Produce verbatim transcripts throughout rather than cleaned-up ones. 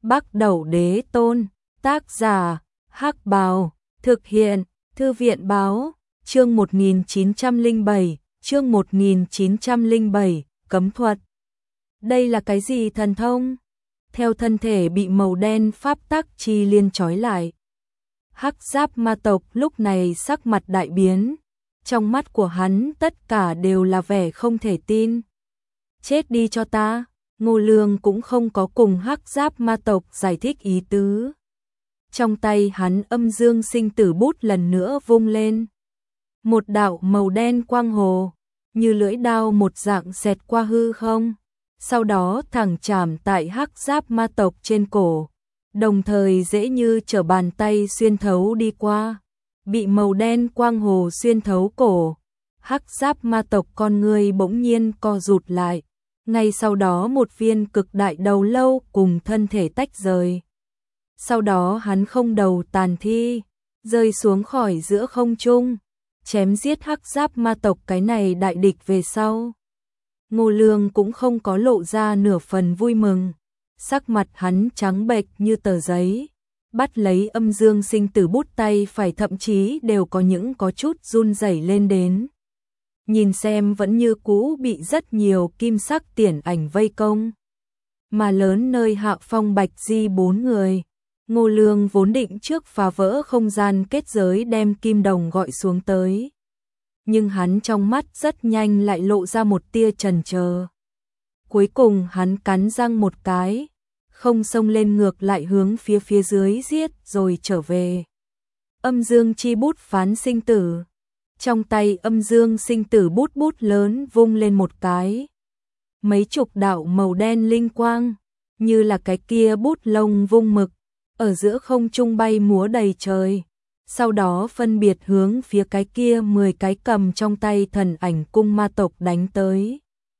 Bắc Đẩu Đế Tôn, tác giả, Hắc Bào, thực hiện, Thư viện Báo, chương một nghìn chín trăm lẻ bảy, chương một nghìn chín trăm lẻ bảy, cấm thuật. Đây là cái gì thần thông? Theo thân thể bị màu đen pháp tắc chi liên trói lại. Hắc Giáp ma tộc lúc này sắc mặt đại biến, trong mắt của hắn tất cả đều là vẻ không thể tin. Chết đi cho ta, Ngô Lương cũng không có cùng Hắc Giáp ma tộc giải thích ý tứ. Trong tay hắn âm dương sinh tử bút lần nữa vung lên. Một đạo màu đen quang hồ, như lưỡi đao một dạng xẹt qua hư không, sau đó thẳng chạm tại Hắc Giáp ma tộc trên cổ, đồng thời dễ như trở bàn tay xuyên thấu đi qua, bị màu đen quang hồ xuyên thấu cổ. Hắc Giáp ma tộc con người bỗng nhiên co rụt lại, ngay sau đó một viên cực đại đầu lâu cùng thân thể tách rời. Sau đó hắn không đầu tàn thi, rơi xuống khỏi giữa không trung, chém giết Hắc Giáp ma tộc cái này đại địch về sau. Ngô Lương cũng không có lộ ra nửa phần vui mừng, sắc mặt hắn trắng bệch như tờ giấy, bắt lấy âm dương sinh tử bút tay phải thậm chí đều có những có chút run rẩy lên đến. Nhìn xem vẫn như cũ bị rất nhiều kim sắc tiền ảnh vây công. Mà lớn nơi Hạ Phong Bạch Di bốn người, Ngô Lương vốn định trước phá vỡ không gian kết giới đem kim đồng gọi xuống tới. Nhưng hắn trong mắt rất nhanh lại lộ ra một tia chần chờ. Cuối cùng hắn cắn răng một cái, không xông lên ngược lại hướng phía phía dưới giết rồi trở về. Âm dương chi bút phán sinh tử. Trong tay âm dương sinh tử bút bút lớn vung lên một cái. Mấy chục đạo màu đen linh quang, như là cái kia bút lông vung mực, ở giữa không trung bay múa đầy trời. Sau đó phân biệt hướng phía cái kia mười cái cầm trong tay thần ảnh cung ma tộc đánh tới.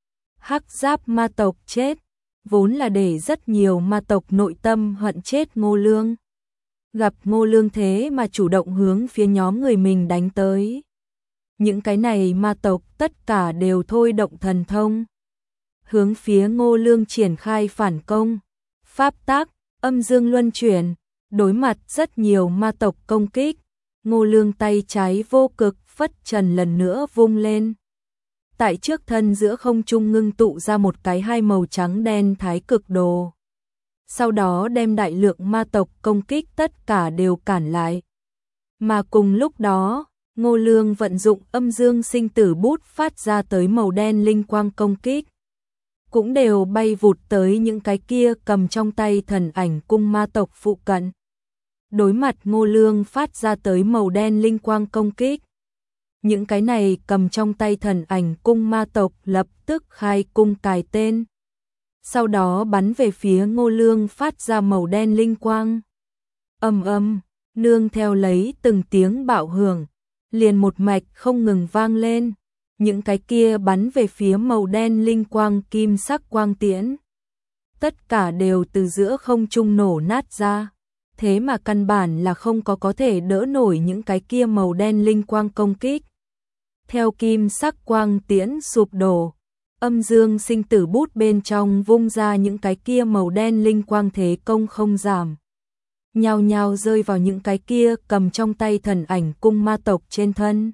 Hắc Giáp ma tộc chết, vốn là để rất nhiều ma tộc nội tâm hận chết Ngô Lương. Gặp Ngô Lương thế mà chủ động hướng phía nhóm người mình đánh tới. Những cái này ma tộc tất cả đều thôi động thần thông, hướng phía Ngô Lương triển khai phản công. Pháp tác, âm dương luân chuyển, đối mặt rất nhiều ma tộc công kích, Ngô Lương tay trái vô cực phất trần lần nữa vung lên. Tại trước thân giữa không trung ngưng tụ ra một cái hai màu trắng đen thái cực đồ. Sau đó đem đại lượng ma tộc công kích tất cả đều cản lại. Mà cùng lúc đó, Ngô Lương vận dụng âm dương sinh tử bút phát ra tới màu đen linh quang công kích, cũng đều bay vụt tới những cái kia cầm trong tay thần ảnh cung ma tộc phụ cận. Đối mặt Ngô Lương phát ra tới màu đen linh quang công kích, những cái này cầm trong tay thần ảnh cung ma tộc lập tức khai cung cài tên, sau đó bắn về phía Ngô Lương phát ra màu đen linh quang. Ầm ầm, nương theo lấy từng tiếng bạo hưởng, liền một mạch không ngừng vang lên, những cái kia bắn về phía màu đen linh quang kim sắc quang tiễn, tất cả đều từ giữa không trung nổ nát ra, thế mà căn bản là không có có thể đỡ nổi những cái kia màu đen linh quang công kích. Theo kim sắc quang tiễn sụp đổ, âm dương sinh tử bút bên trong vung ra những cái kia màu đen linh quang thế công không giảm, nhao nhao rơi vào những cái kia cầm trong tay thần ảnh cung ma tộc trên thân.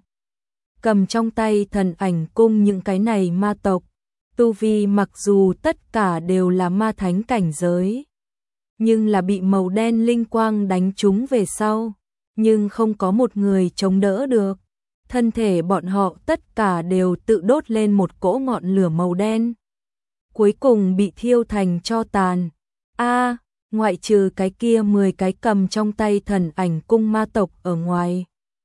Cầm trong tay thần ảnh cung những cái này ma tộc, tu vi mặc dù tất cả đều là ma thánh cảnh giới, nhưng là bị màu đen linh quang đánh trúng về sau, nhưng không có một người chống đỡ được. Thân thể bọn họ tất cả đều tự đốt lên một cỗ ngọn lửa màu đen, cuối cùng bị thiêu thành tro tàn. A, ngoại trừ cái kia mười cái cầm trong tay thần ảnh cung ma tộc ở ngoài,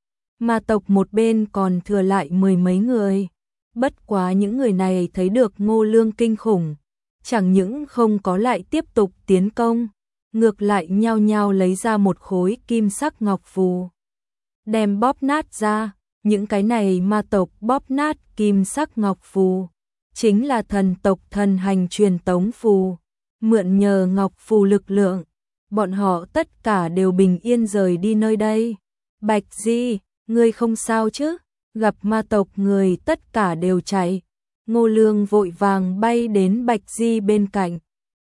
ma tộc một bên còn thừa lại mười mấy người. Bất quá những người này thấy được Ngô Lương kinh khủng, chẳng những không có lại tiếp tục tiến công, ngược lại nhao nhao lấy ra một khối kim sắc ngọc phù, đem bóp nát ra. Những cái này ma tộc bóp nát kim sắc ngọc phù, chính là thần tộc thần hành truyền tống phù. Mượn nhờ ngọc phù lực lượng, bọn họ tất cả đều bình yên rời đi nơi đây. Bạch Di, ngươi không sao chứ? Gặp ma tộc người tất cả đều chạy. Ngô Lương vội vàng bay đến Bạch Di bên cạnh,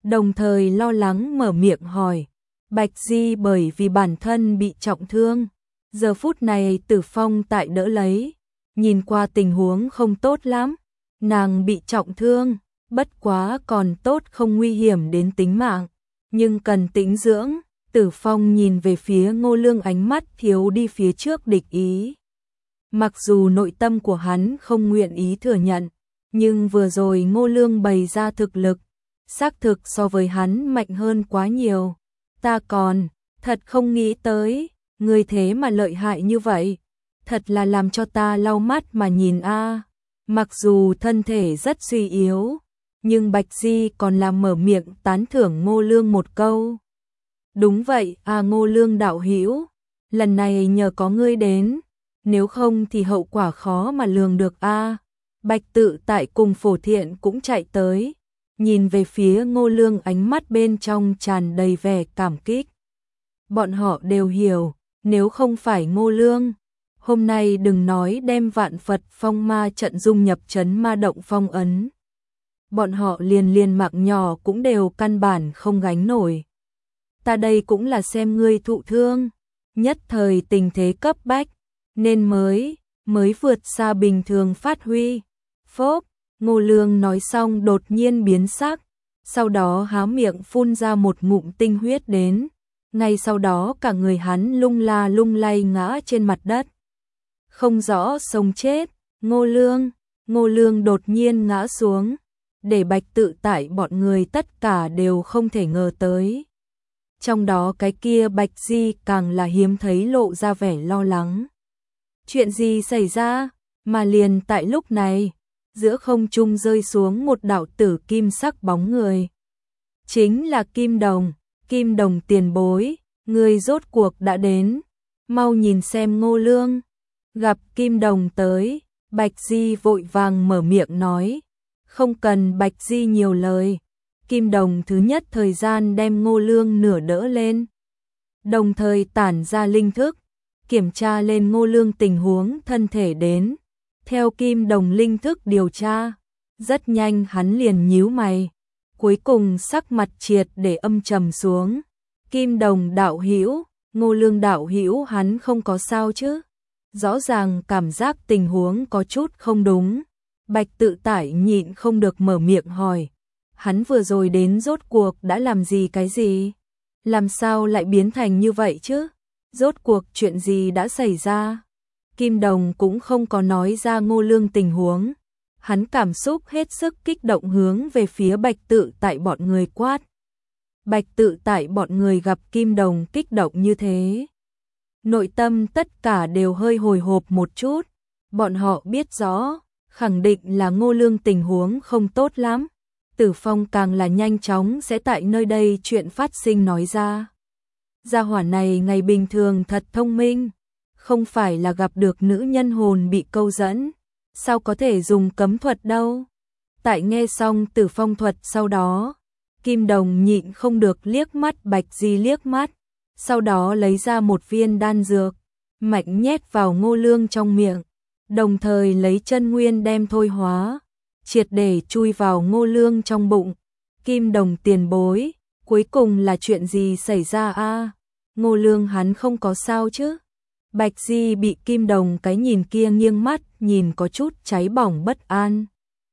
đồng thời lo lắng mở miệng hỏi. Bạch Di bởi vì bản thân bị trọng thương, giờ phút này Tử Phong tại đỡ lấy, nhìn qua tình huống không tốt lắm, nàng bị trọng thương, bất quá còn tốt không nguy hiểm đến tính mạng, nhưng cần tĩnh dưỡng. Tử Phong nhìn về phía Ngô Lương, ánh mắt thiếu đi phía trước địch ý. Mặc dù nội tâm của hắn không nguyện ý thừa nhận, nhưng vừa rồi Ngô Lương bày ra thực lực, xác thực so với hắn mạnh hơn quá nhiều. Ta còn, thật không nghĩ tới, người thế mà lợi hại như vậy, thật là làm cho ta lau mắt mà nhìn a. Mặc dù thân thể rất suy yếu, nhưng Bạch Di còn làm mở miệng tán thưởng Ngô Lương một câu. Đúng vậy, à Ngô Lương đạo hữu, lần này nhờ có ngươi đến, nếu không thì hậu quả khó mà lường được a. Bạch Tự Tại cùng Phổ Thiện cũng chạy tới, nhìn về phía Ngô Lương, ánh mắt bên trong tràn đầy vẻ cảm kích. Bọn họ đều hiểu, nếu không phải Ngô Lương, hôm nay đừng nói đem Vạn Phật Phong Ma trận dung nhập trấn Ma Động phong ấn, bọn họ liền liền mạng nhỏ cũng đều căn bản không gánh nổi. Ta đây cũng là xem ngươi thụ thương, nhất thời tình thế cấp bách, nên mới, mới vượt xa bình thường phát huy. Phốp, Ngô Lương nói xong đột nhiên biến sắc, sau đó há miệng phun ra một ngụm tinh huyết đến, ngay sau đó cả người hắn lung la lung lay ngã trên mặt đất. Không rõ sống chết, Ngô Lương, Ngô Lương đột nhiên ngã xuống, để Bạch Tự Tại bọn người tất cả đều không thể ngờ tới. Trong đó cái kia Bạch Di càng là hiếm thấy lộ ra vẻ lo lắng. Chuyện gì xảy ra, mà liền tại lúc này, giữa không trung rơi xuống một đạo tử kim sắc bóng người. Chính là Kim Đồng, Kim Đồng tiền bối, người rốt cuộc đã đến, mau nhìn xem Ngô Lương. Gặp Kim Đồng tới, Bạch Di vội vàng mở miệng nói, không cần Bạch Di nhiều lời. Kim Đồng thứ nhất thời gian đem Ngô Lương nửa đỡ lên, đồng thời tản ra linh thức, kiểm tra lên Ngô Lương tình huống thân thể đến. Theo Kim Đồng linh thức điều tra, rất nhanh hắn liền nhíu mày, cuối cùng sắc mặt triệt để âm trầm xuống. Kim Đồng đạo hữu, Ngô Lương đạo hữu hắn không có sao chứ? Rõ ràng cảm giác tình huống có chút không đúng. Bạch Tự Tại nhịn không được mở miệng hỏi, hắn vừa rồi đến rốt cuộc đã làm gì cái gì? Làm sao lại biến thành như vậy chứ? Rốt cuộc chuyện gì đã xảy ra? Kim Đồng cũng không có nói ra Ngô Lương tình huống. Hắn cảm xúc hết sức kích động hướng về phía Bạch Tự Tại bọn người quát. Bạch Tự Tại bọn người gặp Kim Đồng kích động như thế, nội tâm tất cả đều hơi hồi hộp một chút. Bọn họ biết rõ, khẳng định là Ngô Lương tình huống không tốt lắm. Tử Phong càng là nhanh chóng sẽ tại nơi đây chuyện phát sinh nói ra. Gia hỏa này ngày bình thường thật thông minh, không phải là gặp được nữ nhân hồn bị câu dẫn, sao có thể dùng cấm thuật đâu. Tại nghe xong Tử Phong thuật sau đó, Kim Đồng nhịn không được liếc mắt Bạch Di liếc mắt, sau đó lấy ra một viên đan dược, mạnh nhét vào Ngô Lương trong miệng, đồng thời lấy chân nguyên đem thôi hóa, triệt để chui vào Ngô Lương trong bụng. Kim Đồng tiền bối, cuối cùng là chuyện gì xảy ra a? Ngô Lương hắn không có sao chứ? Bạch Di bị Kim Đồng cái nhìn kia nghiêng mắt, nhìn có chút cháy bỏng bất an.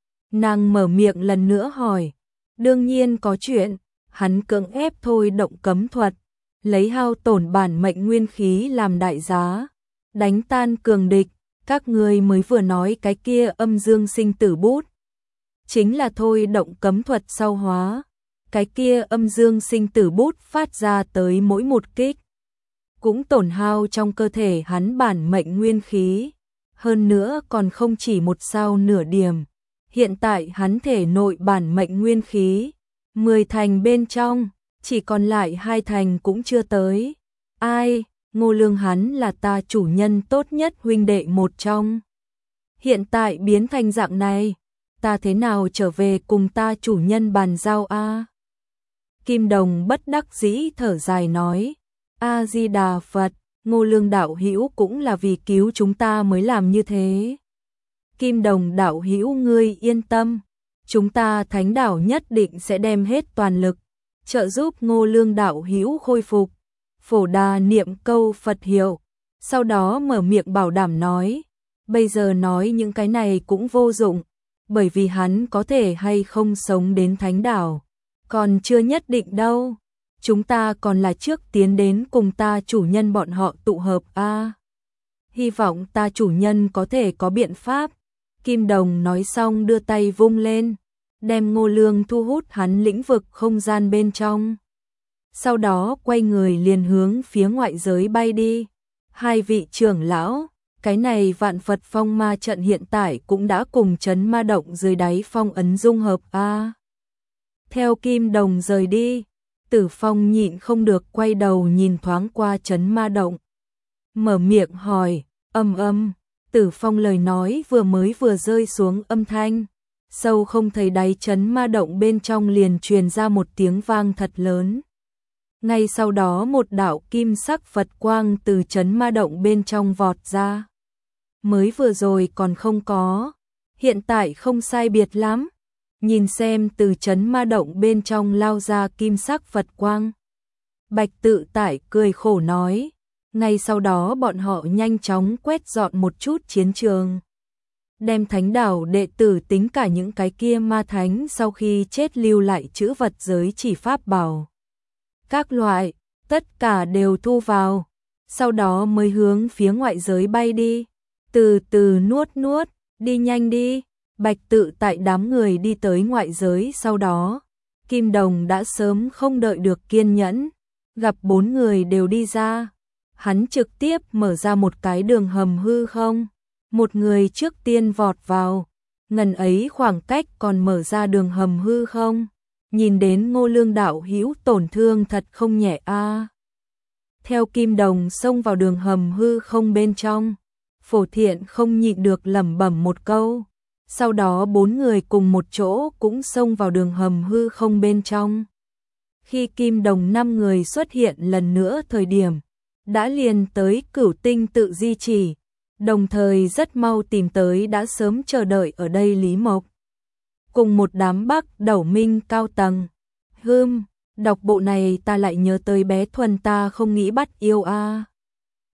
Nàng mở miệng lần nữa hỏi, đương nhiên có chuyện, hắn cưỡng ép thôi động cấm thuật, lấy hao tổn bản mệnh nguyên khí làm đại giá, đánh tan cường địch. Các ngươi mới vừa nói cái kia âm dương sinh tử bút, chính là thôi động cấm thuật sau hóa. Cái kia âm dương sinh tử bút phát ra tới mỗi một kích, cũng tổn hao trong cơ thể hắn bản mệnh nguyên khí. Hơn nữa còn không chỉ một sao nửa điểm. Hiện tại hắn thể nội bản mệnh nguyên khí, mười thành bên trong, chỉ còn lại hai thành cũng chưa tới. Ai, Ngô Lương hắn là ta chủ nhân tốt nhất huynh đệ một trong. Hiện tại biến thành dạng này, ta thế nào trở về cùng ta chủ nhân bàn giao a? Kim Đồng bất đắc dĩ thở dài nói, A Di Đà Phật, Ngô Lương đạo hữu cũng là vì cứu chúng ta mới làm như thế. Kim Đồng đạo hữu ngươi yên tâm, chúng ta Thánh Đảo nhất định sẽ đem hết toàn lực, trợ giúp Ngô Lương đạo hữu khôi phục. Phổ Đà niệm câu Phật hiệu, sau đó mở miệng bảo đảm nói, bây giờ nói những cái này cũng vô dụng, bởi vì hắn có thể hay không sống đến Thánh Đảo, còn chưa nhất định đâu. Chúng ta còn là trước tiến đến cùng ta chủ nhân bọn họ tụ hợp a. À, hy vọng ta chủ nhân có thể có biện pháp. Kim Đồng nói xong đưa tay vung lên, đem Ngô Lương thu hút hắn lĩnh vực không gian bên trong. Sau đó quay người liền hướng phía ngoại giới bay đi. Hai vị trưởng lão, cái này Vạn Phật Phong Ma trận hiện tại cũng đã cùng trấn ma động dưới đáy phong ấn dung hợp a. À, theo Kim Đồng rời đi, Tử Phong nhịn không được quay đầu nhìn thoáng qua trấn ma động. Mở miệng hỏi, âm âm, Tử Phong lời nói vừa mới vừa rơi xuống âm thanh. Sâu không thấy đáy trấn ma động bên trong liền truyền ra một tiếng vang thật lớn. Ngay sau đó một đạo kim sắc Phật quang từ trấn ma động bên trong vọt ra. Mới vừa rồi còn không có, hiện tại không sai biệt lắm. Nhìn xem từ trấn ma động bên trong lao ra kim sắc Phật quang. Bạch Tự Tại cười khổ nói, ngay sau đó bọn họ nhanh chóng quét dọn một chút chiến trường. Đem Thánh Đảo đệ tử tính cả những cái kia ma thánh sau khi chết lưu lại chữ vật giới chỉ pháp bảo. Các loại, tất cả đều thu vào, sau đó mới hướng phía ngoại giới bay đi. Từ từ nuốt nuốt, đi nhanh đi. Bạch Tự Tại đám người đi tới ngoại giới sau đó. Kim Đồng đã sớm không đợi được kiên nhẫn, gặp bốn người đều đi ra. Hắn trực tiếp mở ra một cái đường hầm hư không. Một người trước tiên vọt vào, ngần ấy khoảng cách còn mở ra đường hầm hư không. Nhìn đến Ngô Lương đạo hữu tổn thương thật không nhẹ a. À, theo Kim Đồng xông vào đường hầm hư không bên trong, Phổ Thiện không nhịn được lẩm bẩm một câu. Sau đó bốn người cùng một chỗ cũng xông vào đường hầm hư không bên trong. Khi Kim Đồng năm người xuất hiện lần nữa thời điểm, đã liền tới Cửu Tinh tự di chỉ, đồng thời rất mau tìm tới đã sớm chờ đợi ở đây Lý Mộc. Cùng một đám Bắc Đẩu Minh cao tầng. Hưm, đọc bộ này ta lại nhớ tới bé Thuần ta không nghĩ bắt yêu a. À.